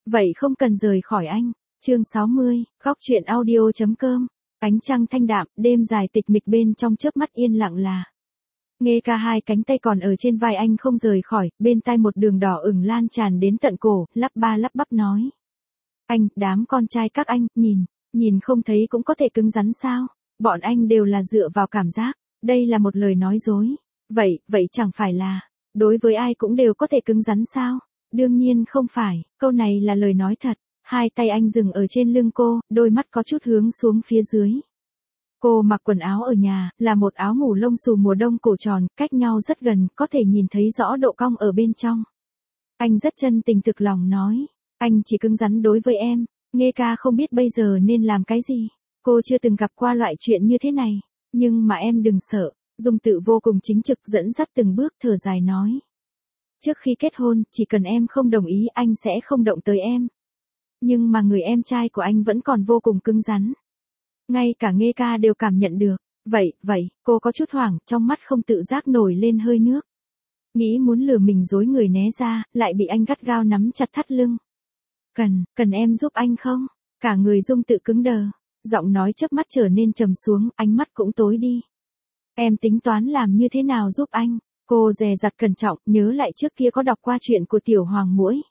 Vậy không cần rời khỏi anh. Chương 60, góc truyện audio.com. Ánh trăng thanh đạm, đêm dài tịch mịch bên trong chớp mắt yên lặng là. Nghe ca hai cánh tay còn ở trên vai anh không rời khỏi, bên tai một đường đỏ ửng lan tràn đến tận cổ, lắp ba lắp bắp nói. Anh, đám con trai các anh, nhìn không thấy cũng có thể cứng rắn sao? Bọn anh đều là dựa vào cảm giác, đây là một lời nói dối. Vậy chẳng phải là, đối với ai cũng đều có thể cứng rắn sao? Đương nhiên không phải, câu này là lời nói thật. Hai tay anh dừng ở trên lưng cô, đôi mắt có chút hướng xuống phía dưới. Cô mặc quần áo ở nhà, là một áo ngủ lông xù mùa đông cổ tròn, cách nhau rất gần, có thể nhìn thấy rõ độ cong ở bên trong. Anh rất chân tình thực lòng nói, anh chỉ cứng rắn đối với em. Nghe ca không biết bây giờ nên làm cái gì. Cô chưa từng gặp qua loại chuyện như thế này, nhưng mà em đừng sợ. Dung Tự vô cùng chính trực dẫn dắt từng bước thở dài nói. Trước khi kết hôn, chỉ cần em không đồng ý anh sẽ không động tới em. Nhưng mà người em trai của anh vẫn còn vô cùng cứng rắn. Ngay cả Nghe ca đều cảm nhận được. Vậy, cô có chút hoảng, trong mắt không tự giác nổi lên hơi nước. Nghĩ muốn lừa mình dối người né ra, lại bị anh gắt gao nắm chặt thắt lưng. Cần em giúp anh không? Cả người Dung Tự cứng đờ. Giọng nói chớp mắt trở nên trầm xuống, ánh mắt cũng tối đi. Em tính toán làm như thế nào giúp anh? Cô dè dặt cẩn trọng, nhớ lại trước kia có đọc qua chuyện của Tiểu Hoàng Muỗi.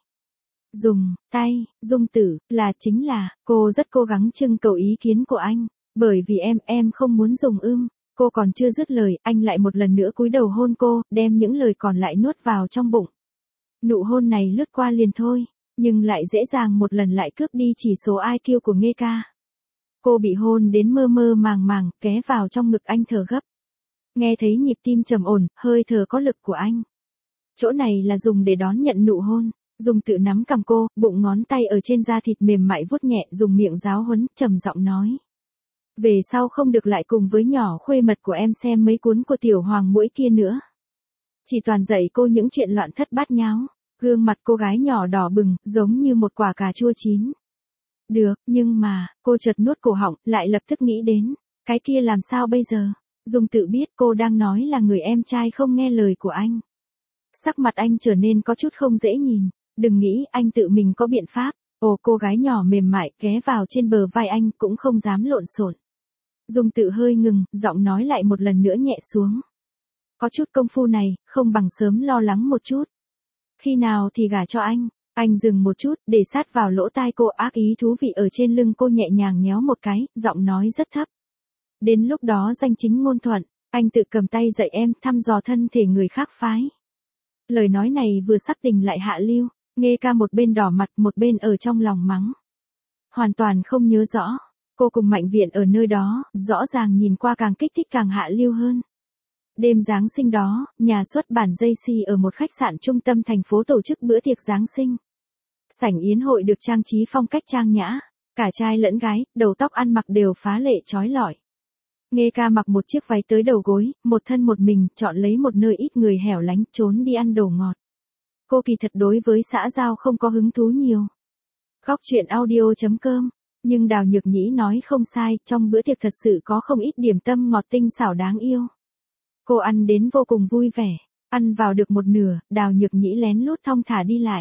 Dùng tay, Dung Tử, chính là, cô rất cố gắng trưng cầu ý kiến của anh, bởi vì em không muốn dùng cô còn chưa dứt lời, anh lại một lần nữa cúi đầu hôn cô, đem những lời còn lại nuốt vào trong bụng. Nụ hôn này lướt qua liền thôi, nhưng lại dễ dàng một lần lại cướp đi chỉ số IQ của Nghe ca. Cô bị hôn đến mơ mơ màng màng, ghé vào trong ngực anh thở gấp. Nghe thấy nhịp tim trầm ổn, hơi thở có lực của anh. Chỗ này là dùng để đón nhận nụ hôn. Dung Tự nắm cằm cô, bụng ngón tay ở trên da thịt mềm mại vuốt nhẹ, dùng miệng giáo huấn, trầm giọng nói. Về sau không được lại cùng với nhỏ khuê mật của em xem mấy cuốn của Tiểu Hoàng Muỗi kia nữa. Chỉ toàn dạy cô những chuyện loạn thất bát nháo. Gương mặt cô gái nhỏ đỏ bừng, giống như một quả cà chua chín. Được, nhưng mà, cô chợt nuốt cổ họng, lại lập tức nghĩ đến, cái kia làm sao bây giờ? Dung Tự biết cô đang nói là người em trai không nghe lời của anh. Sắc mặt anh trở nên có chút không dễ nhìn. Đừng nghĩ anh tự mình có biện pháp. Cô gái nhỏ mềm mại ghé vào trên bờ vai anh cũng không dám lộn xộn. Dung Tự hơi ngừng, giọng nói lại một lần nữa nhẹ xuống. Có chút công phu này, không bằng sớm lo lắng một chút. Khi nào thì gả cho anh? Anh dừng một chút, để sát vào lỗ tai cô, ác ý thú vị ở trên lưng cô nhẹ nhàng nhéo một cái, giọng nói rất thấp. Đến lúc đó danh chính ngôn thuận, anh tự cầm tay dạy em thăm dò thân thể người khác phái. Lời nói này vừa sắc tình lại hạ lưu. Nghe ca một bên đỏ mặt, một bên ở trong lòng mắng. Hoàn toàn không nhớ rõ. Cô cùng Mạnh Viện ở nơi đó, rõ ràng nhìn qua càng kích thích càng hạ lưu hơn. Đêm Giáng sinh đó, nhà xuất bản JC ở một khách sạn trung tâm thành phố tổ chức bữa tiệc Giáng sinh. Sảnh yến hội được trang trí phong cách trang nhã. Cả trai lẫn gái, đầu tóc ăn mặc đều phá lệ chói lọi. Nghe ca mặc một chiếc váy tới đầu gối, một thân một mình, chọn lấy một nơi ít người hẻo lánh, trốn đi ăn đồ ngọt. Cô kỳ thật đối với xã giao không có hứng thú nhiều. Góc truyện audio.com. Nhưng Đào Nhược Nhĩ nói không sai, trong bữa tiệc thật sự có không ít điểm tâm ngọt tinh xảo đáng yêu. Cô ăn đến vô cùng vui vẻ. Ăn vào được một nửa, Đào Nhược Nhĩ lén lút thong thả đi lại.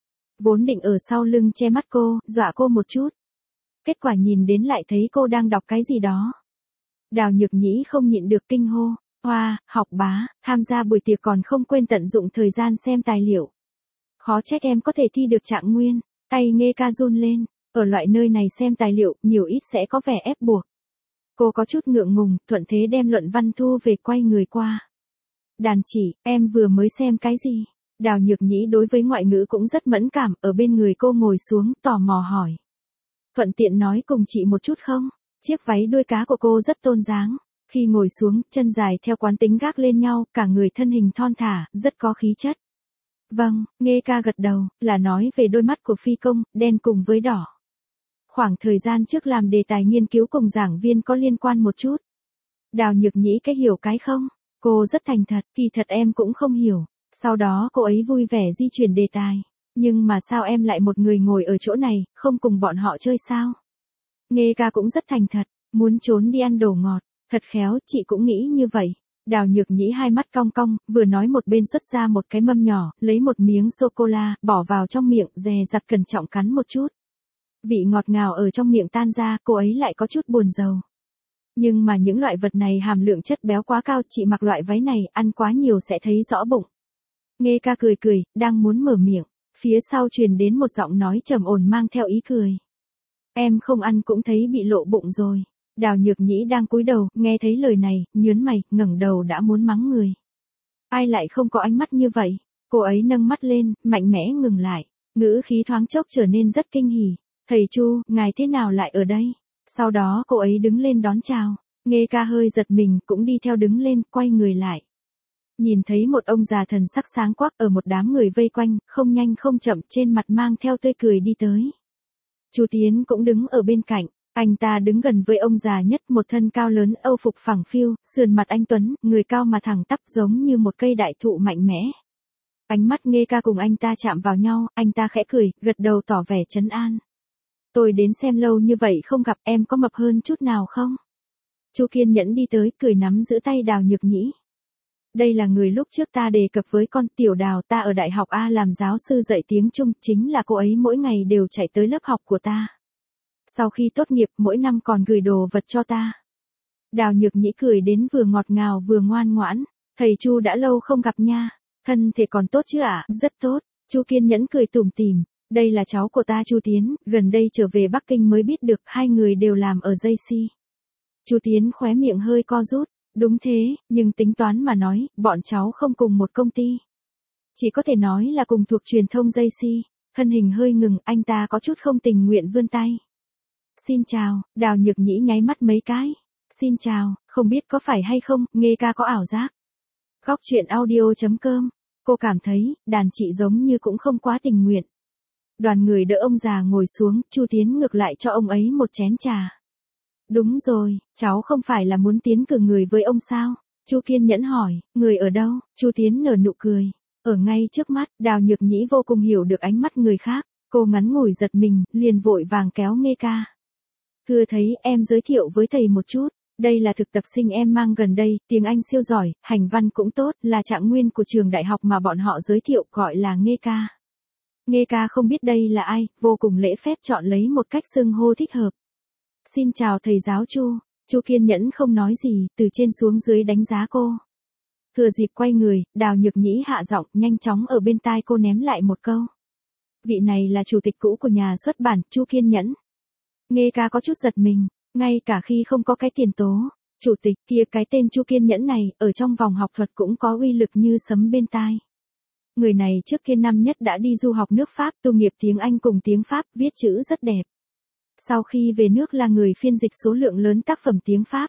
Vốn định ở sau lưng che mắt cô, dọa cô một chút. Kết quả nhìn đến lại thấy cô đang đọc cái gì đó. Đào Nhược Nhĩ không nhịn được kinh hô. Hoa, học bá, tham gia buổi tiệc còn không quên tận dụng thời gian xem tài liệu. Khó trách em có thể thi được trạng nguyên. Tay Nghe ca run lên. Ở loại nơi này xem tài liệu, nhiều ít sẽ có vẻ ép buộc. Cô có chút ngượng ngùng, thuận thế đem luận văn thu về quay người qua. Đàn chỉ, em vừa mới xem cái gì? Đào Nhược Nhĩ đối với ngoại ngữ cũng rất mẫn cảm, ở bên người cô ngồi xuống, tò mò hỏi. Thuận tiện nói cùng chị một chút không? Chiếc váy đuôi cá của cô rất tôn dáng. Khi ngồi xuống, chân dài theo quán tính gác lên nhau, cả người thân hình thon thả, rất có khí chất. Vâng, Nghe ca gật đầu, là nói về đôi mắt của phi công, đen cùng với đỏ. Khoảng thời gian trước làm đề tài nghiên cứu cùng giảng viên có liên quan một chút. Đào Nhược Nhĩ cái hiểu cái không? Cô rất thành thật, kỳ thật em cũng không hiểu. Sau đó cô ấy vui vẻ di chuyển đề tài. Nhưng mà sao em lại một người ngồi ở chỗ này, không cùng bọn họ chơi sao? Nghe ca cũng rất thành thật, muốn trốn đi ăn đồ ngọt. Thật khéo, chị cũng nghĩ như vậy. Đào Nhược Nhĩ hai mắt cong cong, vừa nói một bên xuất ra một cái mâm nhỏ, lấy một miếng sô-cô-la, bỏ vào trong miệng, dè dặt cẩn trọng cắn một chút. Vị ngọt ngào ở trong miệng tan ra, cô ấy lại có chút buồn rầu. Nhưng mà những loại vật này hàm lượng chất béo quá cao, chị mặc loại váy này, ăn quá nhiều sẽ thấy rõ bụng. Nghe ca cười cười, đang muốn mở miệng, phía sau truyền đến một giọng nói trầm ổn mang theo ý cười. Em không ăn cũng thấy bị lộ bụng rồi. Đào Nhược Nhĩ đang cúi đầu, nghe thấy lời này, nhớn mày, ngẩng đầu đã muốn mắng người. Ai lại không có ánh mắt như vậy? Cô ấy nâng mắt lên, mạnh mẽ ngừng lại, ngữ khí thoáng chốc trở nên rất kinh hỉ. Thầy Chu, ngài thế nào lại ở đây? Sau đó cô ấy đứng lên đón chào. Nghe ca hơi giật mình, cũng đi theo đứng lên, quay người lại. Nhìn thấy một ông già thần sắc sáng quắc ở một đám người vây quanh, không nhanh không chậm trên mặt mang theo tươi cười đi tới. Chu Tiến cũng đứng ở bên cạnh, anh ta đứng gần với ông già nhất, một thân cao lớn, âu phục phẳng phiu, sườn mặt anh tuấn, người cao mà thẳng tắp giống như một cây đại thụ mạnh mẽ. Ánh mắt Nghe ca cùng anh ta chạm vào nhau, anh ta khẽ cười, gật đầu tỏ vẻ trấn an. Tôi đến xem lâu như vậy không gặp, em có mập hơn chút nào không? Chu kiên nhẫn đi tới, cười nắm giữ tay Đào Nhược Nhĩ. Đây là người lúc trước ta đề cập với con Tiểu Đào, ta ở Đại học A làm giáo sư dạy tiếng Trung, chính là cô ấy mỗi ngày đều chạy tới lớp học của ta. Sau khi tốt nghiệp, mỗi năm còn gửi đồ vật cho ta. Đào Nhược Nhĩ cười đến vừa ngọt ngào vừa ngoan ngoãn. Thầy Chu đã lâu không gặp nha. Thân thể còn tốt chứ ạ? Rất tốt. Chu kiên nhẫn cười tủm tỉm. Đây là cháu của ta Chu Tiến, gần đây trở về Bắc Kinh mới biết được hai người đều làm ở JC. Chu Tiến khóe miệng hơi co rút. Đúng thế, nhưng tính toán mà nói, bọn cháu không cùng một công ty. Chỉ có thể nói là cùng thuộc truyền thông JC. Thân hình hơi ngừng, anh ta có chút không tình nguyện vươn tay. Xin chào, Đào Nhược Nhĩ nháy mắt mấy cái. Xin chào, không biết có phải hay không, Nghe ca có ảo giác. Góc truyện audio.com, cô cảm thấy, đàn chị giống như cũng không quá tình nguyện. Đoàn người đỡ ông già ngồi xuống, Chu Tiến ngược lại cho ông ấy một chén trà. Đúng rồi, cháu không phải là muốn tiến cử người với ông sao? Chu kiên nhẫn hỏi, người ở đâu? Chu Tiến nở nụ cười. Ở ngay trước mắt, Đào Nhược Nhĩ vô cùng hiểu được ánh mắt người khác. Cô ngắn ngủi giật mình, liền vội vàng kéo Nghe ca. Thưa thấy, em giới thiệu với thầy một chút. Đây là thực tập sinh em mang gần đây, tiếng Anh siêu giỏi, hành văn cũng tốt, là trạng nguyên của trường đại học mà bọn họ giới thiệu, gọi là Nghe ca. Nghe ca không biết đây là ai, vô cùng lễ phép chọn lấy một cách xưng hô thích hợp. Xin chào thầy giáo Chu. Chu kiên nhẫn không nói gì, từ trên xuống dưới đánh giá cô. Thừa dịp quay người, Đào Nhược Nhĩ hạ giọng, nhanh chóng ở bên tai cô ném lại một câu. Vị này là chủ tịch cũ của nhà xuất bản, Chu Kiên Nhẫn. Nghe ca có chút giật mình, ngay cả khi không có cái tiền tố, chủ tịch kia, cái tên Chu Kiên Nhẫn này, ở trong vòng học thuật cũng có uy lực như sấm bên tai. Người này trước kia năm nhất đã đi du học nước Pháp, tu nghiệp tiếng Anh cùng tiếng Pháp, viết chữ rất đẹp. Sau khi về nước là người phiên dịch số lượng lớn tác phẩm tiếng Pháp.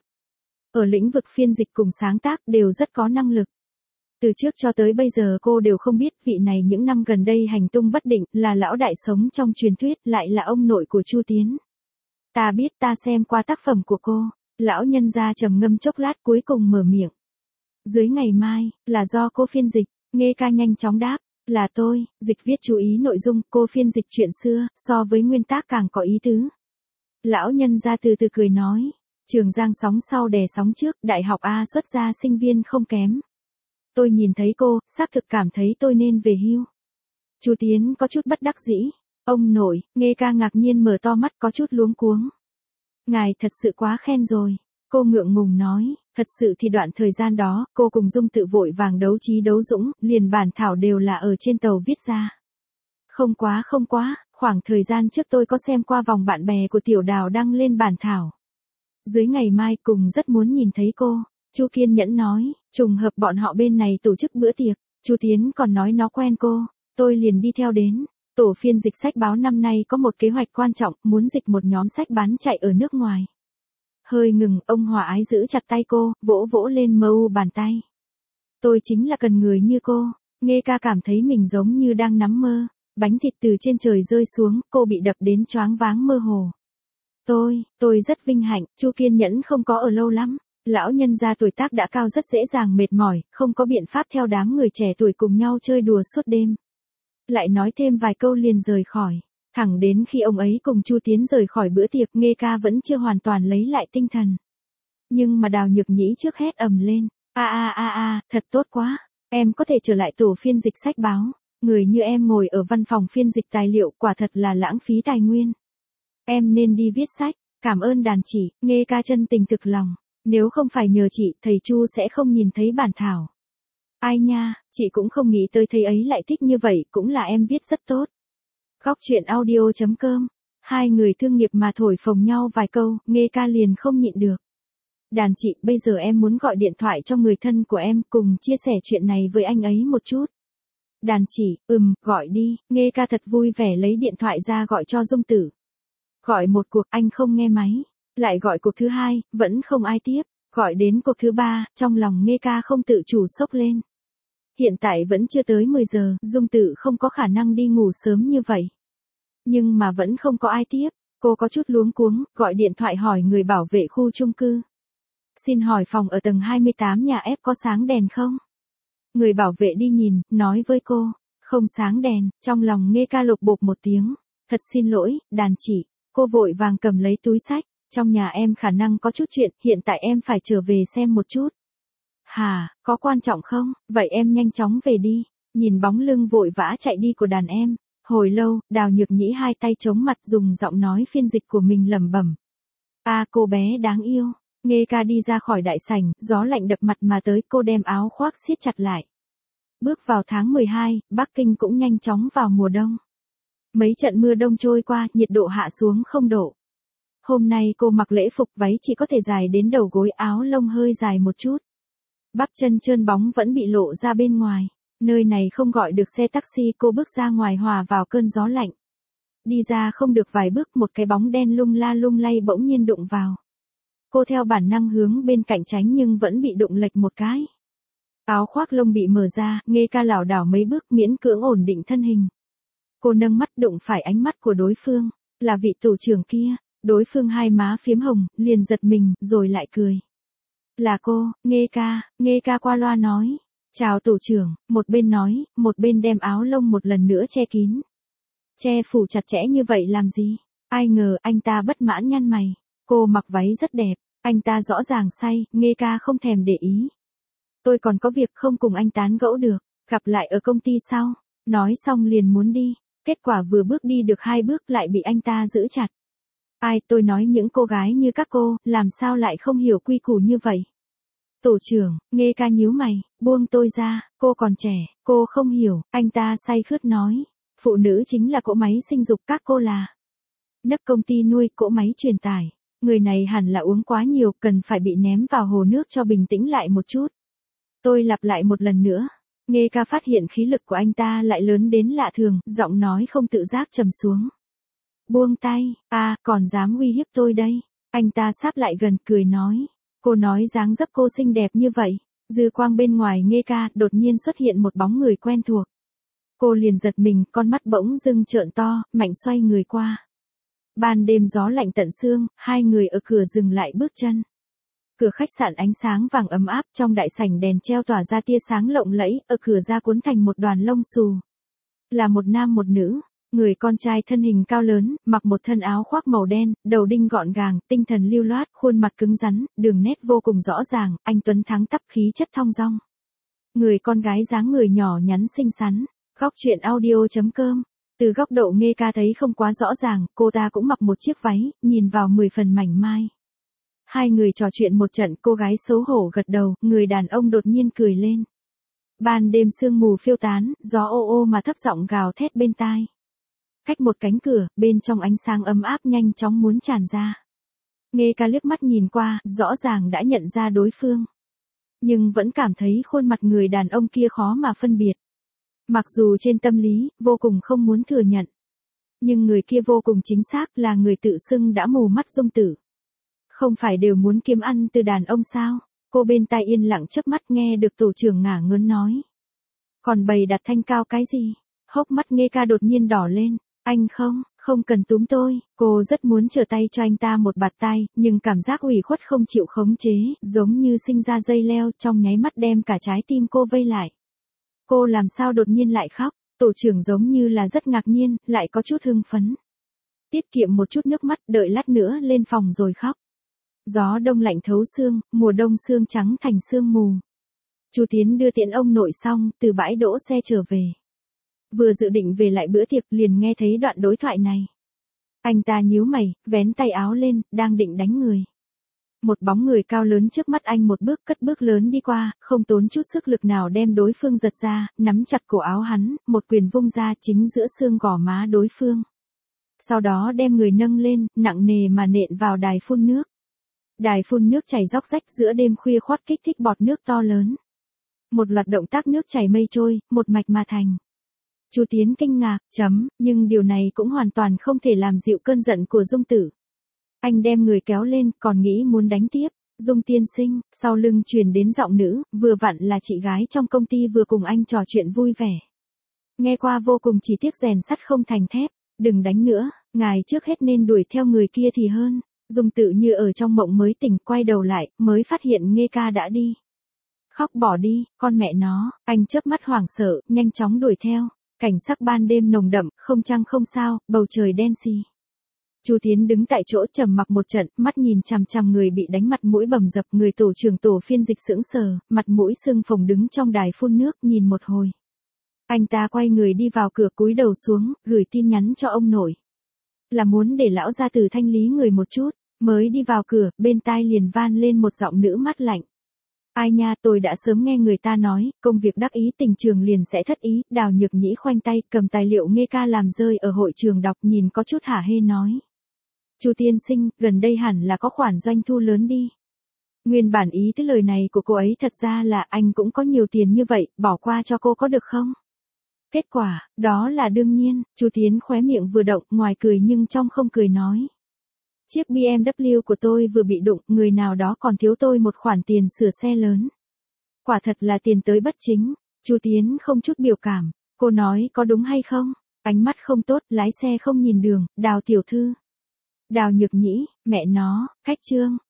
Ở lĩnh vực phiên dịch cùng sáng tác đều rất có năng lực. Từ trước cho tới bây giờ cô đều không biết vị này những năm gần đây hành tung bất định, là lão đại sống trong truyền thuyết, lại là ông nội của Chu Tiến. Ta biết, ta xem qua tác phẩm của cô. Lão nhân gia trầm ngâm chốc lát cuối cùng mở miệng. Dưới ngày mai, là do cô phiên dịch. Nghe ca nhanh chóng đáp. Là tôi, dịch viết chú ý nội dung, cô phiên dịch chuyện xưa, so với nguyên tác càng có ý tứ. Lão nhân gia từ từ cười nói. Trường Giang sóng sau đè sóng trước, đại học A xuất ra sinh viên không kém. Tôi nhìn thấy cô, xác thực cảm thấy tôi nên về hưu. Chu Tiến có chút bất đắc dĩ. Ông nội, Nghe ca ngạc nhiên mở to mắt có chút luống cuống. Ngài thật sự quá khen rồi. Cô ngượng ngùng nói, thật sự thì đoạn thời gian đó, cô cùng Dung tự vội vàng đấu trí đấu dũng, liền bản thảo đều là ở trên tàu viết ra. Không quá, khoảng thời gian trước tôi có xem qua vòng bạn bè của Tiểu Đào đăng lên bản thảo. Dưới ngày mai cùng rất muốn nhìn thấy cô. Chu Kiên Nhẫn nói, trùng hợp bọn họ bên này tổ chức bữa tiệc, Chu Tiến còn nói nó quen cô, tôi liền đi theo đến. Tổ phiên dịch sách báo năm nay có một kế hoạch quan trọng, muốn dịch một nhóm sách bán chạy ở nước ngoài. Hơi ngừng, ông Hòa Ái giữ chặt tay cô, vỗ vỗ lên mu bàn tay. Tôi chính là cần người như cô. Nghe ca cảm thấy mình giống như đang nắm mơ. Bánh thịt từ trên trời rơi xuống, cô bị đập đến choáng váng mơ hồ. Tôi rất vinh hạnh, Chu Kiên Nhẫn không có ở lâu lắm. Lão nhân gia tuổi tác đã cao rất dễ dàng mệt mỏi, không có biện pháp theo đám người trẻ tuổi cùng nhau chơi đùa suốt đêm. Lại nói thêm vài câu liền rời khỏi. Thẳng đến khi ông ấy cùng Chu Tiến rời khỏi bữa tiệc, Nghe ca vẫn chưa hoàn toàn lấy lại tinh thần. Nhưng mà Đào Nhược Nhĩ trước hét ầm lên. Thật tốt quá. Em có thể trở lại tổ phiên dịch sách báo. Người như em ngồi ở văn phòng phiên dịch tài liệu quả thật là lãng phí tài nguyên. Em nên đi viết sách. Cảm ơn đàn chị, Nghe ca chân tình thực lòng. Nếu không phải nhờ chị, thầy Chu sẽ không nhìn thấy bản thảo. Ai nha, chị cũng không nghĩ tới thầy ấy lại thích như vậy, cũng là em viết rất tốt. Góc chuyện audio.com. Hai người thương nghiệp mà thổi phồng nhau vài câu, Nghe ca liền không nhịn được. Đàn chị, bây giờ em muốn gọi điện thoại cho người thân của em cùng chia sẻ chuyện này với anh ấy một chút. Đàn chị, gọi đi, Nghe ca thật vui vẻ lấy điện thoại ra gọi cho Dung Tử. Gọi một cuộc anh không nghe máy, lại gọi cuộc thứ hai, vẫn không ai tiếp, gọi đến cuộc thứ ba, trong lòng Nghe ca không tự chủ sốc lên. Hiện tại vẫn chưa tới 10 giờ, Dung Tử không có khả năng đi ngủ sớm như vậy. Nhưng mà vẫn không có ai tiếp, cô có chút luống cuống, gọi điện thoại hỏi người bảo vệ khu chung cư. Xin hỏi phòng ở tầng 28 nhà F có sáng đèn không? Người bảo vệ đi nhìn, nói với cô, không sáng đèn, trong lòng Nghe ca lục bộp một tiếng. Thật xin lỗi, đàn chị, cô vội vàng cầm lấy túi sách, trong nhà em khả năng có chút chuyện, hiện tại em phải trở về xem một chút. Hà, có quan trọng không? Vậy em nhanh chóng về đi. Nhìn bóng lưng vội vã chạy đi của đàn em. Hồi lâu, Đào Nhược Nhĩ hai tay chống mặt dùng giọng nói phiên dịch của mình lẩm bẩm. Cô bé đáng yêu. Nghe ca đi ra khỏi đại sảnh, gió lạnh đập mặt mà tới, cô đem áo khoác siết chặt lại. Bước vào tháng 12, Bắc Kinh cũng nhanh chóng vào mùa đông. Mấy trận mưa đông trôi qua, nhiệt độ hạ xuống 0 độ. Hôm nay cô mặc lễ phục váy chỉ có thể dài đến đầu gối, áo lông hơi dài một chút. Bắp chân trơn bóng vẫn bị lộ ra bên ngoài. Nơi này không gọi được xe taxi, cô bước ra ngoài hòa vào cơn gió lạnh. Đi ra không được vài bước, một cái bóng đen lung la lung lay bỗng nhiên đụng vào. Cô theo bản năng hướng bên cạnh tránh nhưng vẫn bị đụng lệch một cái. Áo khoác lông bị mở ra, Nghe ca lảo đảo mấy bước miễn cưỡng ổn định thân hình. Cô nâng mắt đụng phải ánh mắt của đối phương, là vị tổ trưởng kia. Đối phương hai má phiếm hồng, liền giật mình, rồi lại cười. Là cô, Nghe ca qua loa nói. Chào tổ trưởng, một bên nói, một bên đem áo lông một lần nữa che kín. Che phủ chặt chẽ như vậy làm gì? Ai ngờ anh ta bất mãn nhăn mày. Cô mặc váy rất đẹp, anh ta rõ ràng say, Nghe ca không thèm để ý. Tôi còn có việc không cùng anh tán gẫu được, gặp lại ở công ty sau. Nói xong liền muốn đi, kết quả vừa bước đi được 2 bước lại bị anh ta giữ chặt. Tôi nói những cô gái như các cô, làm sao lại không hiểu quy củ như vậy? Tổ trưởng, Nghe ca nhíu mày, buông tôi ra, cô còn trẻ, cô không hiểu, anh ta say khướt nói. Phụ nữ chính là cỗ máy sinh dục, các cô là nấc công ty nuôi cỗ máy truyền tải. Người này hẳn là uống quá nhiều, cần phải bị ném vào hồ nước cho bình tĩnh lại một chút. Tôi lặp lại một lần nữa. Nghe ca phát hiện khí lực của anh ta lại lớn đến lạ thường, giọng nói không tự giác trầm xuống. Buông tay, còn dám uy hiếp tôi đây. Anh ta sáp lại gần cười nói. Cô nói dáng dấp cô xinh đẹp như vậy. Dư quang bên ngoài Nghe ca, đột nhiên xuất hiện một bóng người quen thuộc. Cô liền giật mình, con mắt bỗng dưng trợn to, mạnh xoay người qua. Ban đêm gió lạnh tận xương, hai người ở cửa dừng lại bước chân. Cửa khách sạn ánh sáng vàng ấm áp, trong đại sảnh đèn treo tỏa ra tia sáng lộng lẫy, ở cửa ra cuốn thành một đoàn lông xù. Là một nam một nữ. Người con trai thân hình cao lớn, mặc một thân áo khoác màu đen, đầu đinh gọn gàng, tinh thần lưu loát, khuôn mặt cứng rắn, đường nét vô cùng rõ ràng, anh tuấn thắng tắp, khí chất thong dong. Người con gái dáng người nhỏ nhắn xinh xắn. Góc chuyện audio.com. Từ góc độ Nghe ca thấy không quá rõ ràng, cô ta cũng mặc một chiếc váy, nhìn vào 10 phần mảnh mai. Hai người trò chuyện một trận, cô gái xấu hổ gật đầu, người đàn ông đột nhiên cười lên. Ban đêm sương mù phiêu tán, gió ô ô mà thấp giọng gào thét bên tai. Cách một cánh cửa, bên trong ánh sáng ấm áp nhanh chóng muốn tràn ra. Nghe ca liếc mắt nhìn qua, rõ ràng đã nhận ra đối phương. Nhưng vẫn cảm thấy khuôn mặt người đàn ông kia khó mà phân biệt. Mặc dù trên tâm lý, vô cùng không muốn thừa nhận. Nhưng người kia vô cùng chính xác là người tự xưng đã mù mắt Dung Tử. Không phải đều muốn kiếm ăn từ đàn ông sao? Cô bên tai yên lặng chớp mắt nghe được tổ trưởng ngả ngớn nói. Còn bày đặt thanh cao cái gì? Hốc mắt Nghe ca đột nhiên đỏ lên. Anh không cần túm tôi. Cô rất muốn trở tay cho anh ta một bạt tay, nhưng cảm giác ủy khuất không chịu khống chế, giống như sinh ra dây leo, trong nháy mắt đem cả trái tim cô vây lại. Cô làm sao đột nhiên lại khóc? Tổ trưởng giống như là rất ngạc nhiên, lại có chút hưng phấn. Tiết kiệm một chút nước mắt, đợi lát nữa lên phòng rồi khóc. Gió đông lạnh thấu xương, mùa đông xương trắng thành sương mù. Chu Tiến đưa tiễn ông nội xong, từ bãi đỗ xe trở về. Vừa dự định về lại bữa tiệc liền nghe thấy đoạn đối thoại này. Anh ta nhíu mày, vén tay áo lên, đang định đánh người. Một bóng người cao lớn trước mắt anh một bước cất bước lớn đi qua, không tốn chút sức lực nào đem đối phương giật ra, nắm chặt cổ áo hắn, một quyền vung ra chính giữa xương gò má đối phương. Sau đó đem người nâng lên, nặng nề mà nện vào đài phun nước. Đài phun nước chảy róc rách giữa đêm khuya khoát kích thích bọt nước to lớn. Một loạt động tác nước chảy mây trôi, một mạch mà thành. Chu Tiến kinh ngạc, nhưng điều này cũng hoàn toàn không thể làm dịu cơn giận của Dung Tử. Anh đem người kéo lên, còn nghĩ muốn đánh tiếp. Dung tiên sinh, sau lưng truyền đến giọng nữ, vừa vặn là chị gái trong công ty vừa cùng anh trò chuyện vui vẻ. Nghe qua vô cùng chỉ tiếc rèn sắt không thành thép, đừng đánh nữa, ngài trước hết nên đuổi theo người kia thì hơn. Dung Tử như ở trong mộng mới tỉnh, quay đầu lại, mới phát hiện Nghê Ca đã đi. Khóc bỏ đi, con mẹ nó, anh chớp mắt hoảng sợ, nhanh chóng đuổi theo. Cảnh sắc ban đêm nồng đậm, không trăng không sao, bầu trời đen xì. Chu Tiến đứng tại chỗ trầm mặc một trận, mắt nhìn chằm chằm người bị đánh mặt mũi bầm dập, người tổ trưởng tổ phiên dịch sững sờ, mặt mũi sưng phồng đứng trong đài phun nước, nhìn một hồi. Anh ta quay người đi vào cửa, cúi đầu xuống, gửi tin nhắn cho ông nội. Là muốn để lão gia tử thanh lý người một chút, mới đi vào cửa, bên tai liền van lên một giọng nữ mát lạnh. Ai nha, tôi đã sớm nghe người ta nói, công việc đắc ý tình trường liền sẽ thất ý. Đào Nhược Nhĩ khoanh tay, cầm tài liệu Nghê Ca làm rơi ở hội trường đọc, nhìn có chút hả hê nói. Chu tiên sinh, gần đây hẳn là có khoản doanh thu lớn đi. Nguyên bản ý tới lời này của cô ấy thật ra là anh cũng có nhiều tiền như vậy, bỏ qua cho cô có được không? Kết quả, đó là đương nhiên. Chu Tiến khóe miệng vừa động, ngoài cười nhưng trong không cười nói. Chiếc BMW của tôi vừa bị đụng, người nào đó còn thiếu tôi một khoản tiền sửa xe lớn. Quả thật là tiền tới bất chính. Chu Tiến không chút biểu cảm. Cô nói có đúng hay không? Ánh mắt không tốt, lái xe không nhìn đường, Đào tiểu thư. Đào Nhược Nhĩ, mẹ nó, cách trương.